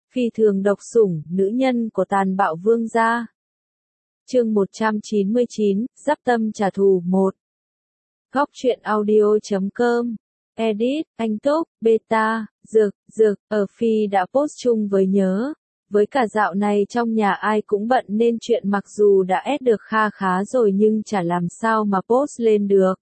Phi thường độc sủng, nữ nhân của tàn bạo vương gia. Chương 199, Giáp tâm trả thù 1. Góc truyện audio.com. Edit, anh Túc, Beta, Dược, ở Phi đã post chung với nhớ. Với cả dạo này trong nhà ai cũng bận nên chuyện mặc dù đã ép được kha khá rồi nhưng chả làm sao mà post lên được.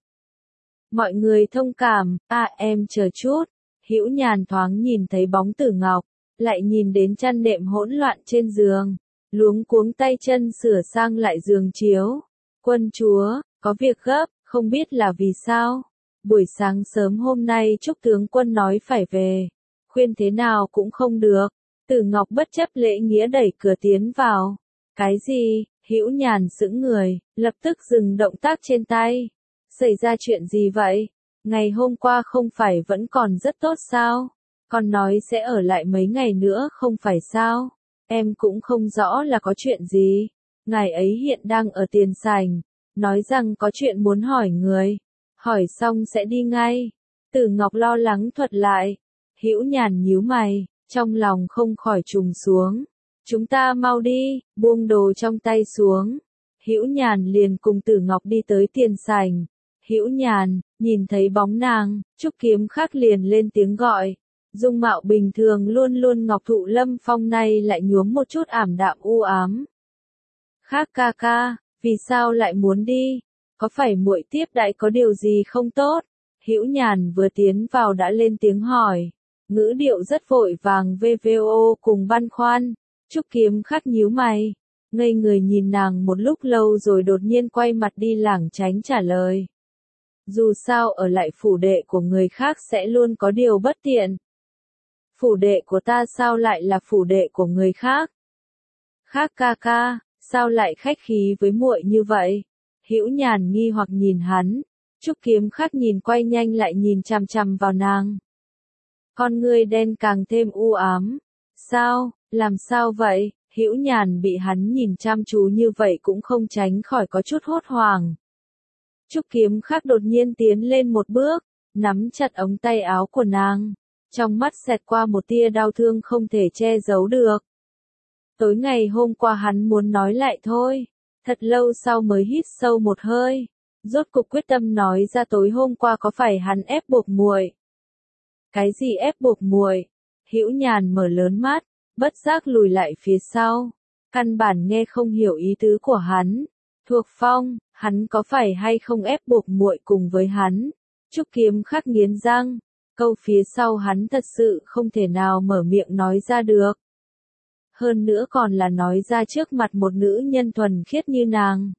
Mọi người thông cảm, em chờ chút. Hữu Nhàn thoáng nhìn thấy bóng Tử Ngọc, lại nhìn đến chăn nệm hỗn loạn trên giường, luống cuống tay chân sửa sang lại giường chiếu. Quân chúa, có việc gấp, không biết là vì sao. Buổi sáng sớm hôm nay Trúc tướng quân nói phải về, khuyên thế nào cũng không được. Tử Ngọc bất chấp lễ nghĩa đẩy cửa tiến vào. Cái gì? Hữu Nhàn sững người, lập tức dừng động tác trên tay. Xảy ra chuyện gì vậy? Ngày hôm qua không phải vẫn còn rất tốt sao? Con nói sẽ ở lại mấy ngày nữa không phải sao? Em cũng không rõ là có chuyện gì. Ngài ấy hiện đang ở tiền sảnh, nói rằng có chuyện muốn hỏi người. Hỏi xong sẽ đi ngay. Tử Ngọc lo lắng thuật lại. Hữu Nhàn nhíu mày, trong lòng không khỏi trùng xuống. Chúng ta mau đi, buông đồ trong tay xuống. Hữu Nhàn liền cùng Tử Ngọc đi tới tiền sảnh. Hữu Nhàn, nhìn thấy bóng nàng, Trúc Kiếm Khắc liền lên tiếng gọi. Dung mạo bình thường luôn luôn ngọc thụ lâm phong này lại nhuốm một chút ảm đạm u ám. Khắc ca ca, vì sao lại muốn đi? Có phải muội tiếp đãi có điều gì không tốt? Hữu Nhàn vừa tiến vào đã lên tiếng hỏi, ngữ điệu rất vội vàng vvo cùng băn khoăn. Trúc Kiếm Khắc nhíu mày, ngây người nhìn nàng một lúc lâu rồi đột nhiên quay mặt đi lảng tránh trả lời. Dù sao ở lại phủ đệ của người khác sẽ luôn có điều bất tiện. Phủ đệ của ta sao lại là phủ đệ của người khác? Khắc ca ca, sao lại khách khí với muội như vậy? Hữu Nhàn nghi hoặc nhìn hắn. Trúc Kiếm Khắc nhìn quay nhanh lại nhìn chằm chằm vào nàng. Con ngươi đen càng thêm u ám. Sao, làm sao vậy? Hữu Nhàn bị hắn nhìn chăm chú như vậy cũng không tránh khỏi có chút hốt hoảng. Trúc Kiếm Khắc đột nhiên tiến lên một bước, nắm chặt ống tay áo của nàng. Trong mắt xẹt qua một tia đau thương không thể che giấu được. Tối ngày hôm qua hắn muốn nói lại thôi. Thật lâu sau mới hít sâu một hơi. Rốt cục quyết tâm nói ra tối hôm qua có phải hắn ép buộc muội? Cái gì ép buộc muội? Hữu Nhàn mở lớn mắt, bất giác lùi lại phía sau. Căn bản nghe không hiểu ý tứ của hắn. Thuộc Phong, hắn có phải hay không ép buộc muội cùng với hắn? Trúc Kiếm Khắc nghiến răng. Câu phía sau hắn thật sự không thể nào mở miệng nói ra được. Hơn nữa còn là nói ra trước mặt một nữ nhân thuần khiết như nàng.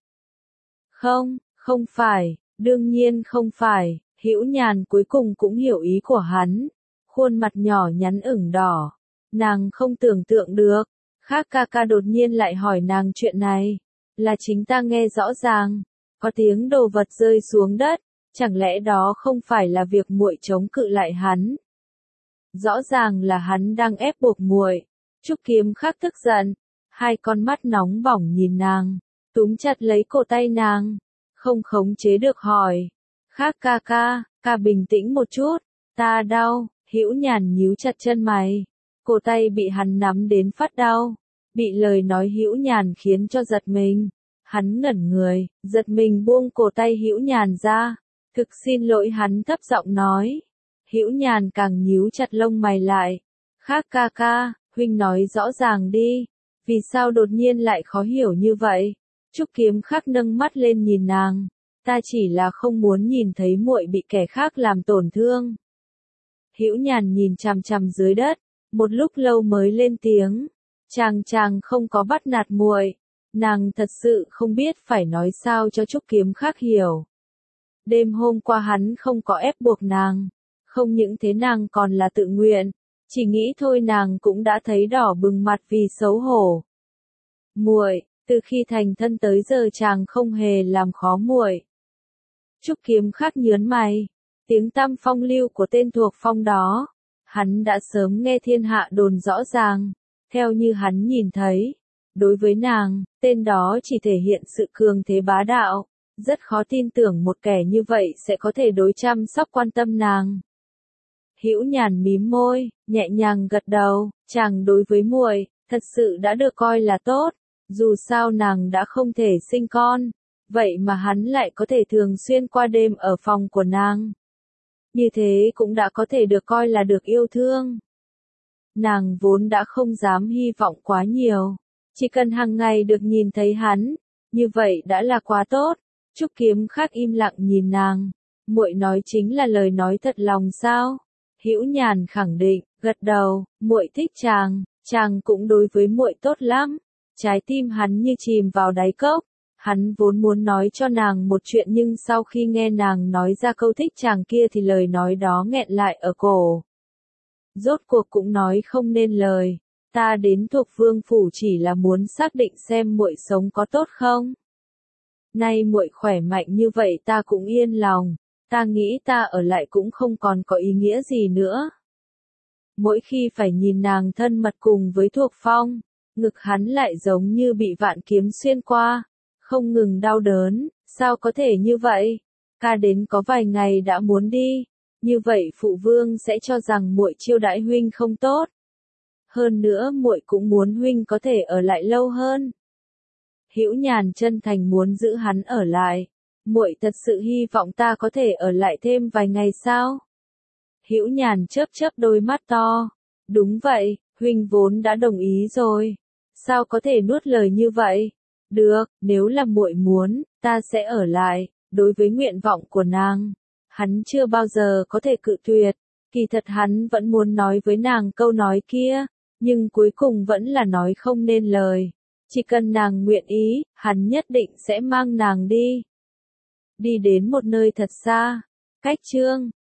Không phải, đương nhiên không phải. Hữu Nhàn cuối cùng cũng hiểu ý của hắn. Khuôn mặt nhỏ nhắn ửng đỏ. Nàng không tưởng tượng được. Khắc ca ca đột nhiên lại hỏi nàng chuyện này. Là chính ta nghe rõ ràng. Có tiếng đồ vật rơi xuống đất. Chẳng lẽ đó không phải là việc muội chống cự lại hắn? Rõ ràng là hắn đang ép buộc muội. Trúc Kiếm Khắc tức giận, hai con mắt nóng bỏng nhìn nàng, túm chặt lấy cổ tay nàng, không khống chế được hỏi. Khắc ca ca bình tĩnh một chút, ta đau. Hữu Nhàn nhíu chặt chân mày, cổ tay bị hắn nắm đến phát đau. Bị lời nói Hữu Nhàn khiến cho giật mình. Hắn ngẩn người, giật mình buông cổ tay Hữu Nhàn ra. Thực xin lỗi hắn thấp giọng nói. Hữu Nhàn càng nhíu chặt lông mày lại. Khắc ca ca, huynh nói rõ ràng đi. Vì sao đột nhiên lại khó hiểu như vậy? Trúc Kiếm Khắc nâng mắt lên nhìn nàng. Ta chỉ là không muốn nhìn thấy muội bị kẻ khác làm tổn thương. Hữu Nhàn nhìn chằm chằm dưới đất, một lúc lâu mới lên tiếng. Chàng không có bắt nạt muội. Nàng thật sự không biết phải nói sao cho Trúc Kiếm Khắc hiểu. Đêm hôm qua hắn không có ép buộc nàng. Không những thế nàng còn là tự nguyện. Chỉ nghĩ thôi nàng cũng đã thấy đỏ bừng mặt vì xấu hổ. Muội, từ khi thành thân tới giờ chàng không hề làm khó muội. Trúc Kiếm Khắc nhớn mày. Tiếng tăm phong lưu của tên thuộc phong đó. Hắn đã sớm nghe thiên hạ đồn rõ ràng. Theo như hắn nhìn thấy. Đối với nàng, tên đó chỉ thể hiện sự cường thế bá đạo. Rất khó tin tưởng một kẻ như vậy sẽ có thể đối chăm sóc quan tâm nàng. Hữu Nhàn mím môi, nhẹ nhàng gật đầu, chàng đối với muội, thật sự đã được coi là tốt, dù sao nàng đã không thể sinh con, vậy mà hắn lại có thể thường xuyên qua đêm ở phòng của nàng. Như thế cũng đã có thể được coi là được yêu thương. Nàng vốn đã không dám hy vọng quá nhiều, chỉ cần hàng ngày được nhìn thấy hắn, như vậy đã là quá tốt. Trúc Kiếm Khắc im lặng nhìn nàng, muội nói chính là lời nói thật lòng sao? Hữu Nhàn khẳng định, gật đầu, muội thích chàng cũng đối với muội tốt lắm. Trái tim hắn như chìm vào đáy cốc, hắn vốn muốn nói cho nàng một chuyện nhưng sau khi nghe nàng nói ra câu thích chàng kia thì lời nói đó nghẹn lại ở cổ. Rốt cuộc cũng nói không nên lời, ta đến Thuộc Vương phủ chỉ là muốn xác định xem muội sống có tốt không. Nay muội khỏe mạnh như vậy ta cũng yên lòng, ta nghĩ ta ở lại cũng không còn có ý nghĩa gì nữa. Mỗi khi phải nhìn nàng thân mật cùng với Thuộc Phong, ngực hắn lại giống như bị vạn kiếm xuyên qua, không ngừng đau đớn, sao có thể như vậy? Ca đến có vài ngày đã muốn đi, như vậy phụ vương sẽ cho rằng muội chiêu đãi huynh không tốt. Hơn nữa muội cũng muốn huynh có thể ở lại lâu hơn. Hữu Nhàn chân thành muốn giữ hắn ở lại. Muội thật sự hy vọng ta có thể ở lại thêm vài ngày sao? Hữu Nhàn chớp chớp đôi mắt to. Đúng vậy, huynh vốn đã đồng ý rồi. Sao có thể nuốt lời như vậy? Được, nếu là muội muốn, ta sẽ ở lại. Đối với nguyện vọng của nàng, hắn chưa bao giờ có thể cự tuyệt. Kỳ thật hắn vẫn muốn nói với nàng câu nói kia, nhưng cuối cùng vẫn là nói không nên lời. Chỉ cần nàng nguyện ý, hắn nhất định sẽ mang nàng đi. Đi đến một nơi thật xa. Cách chương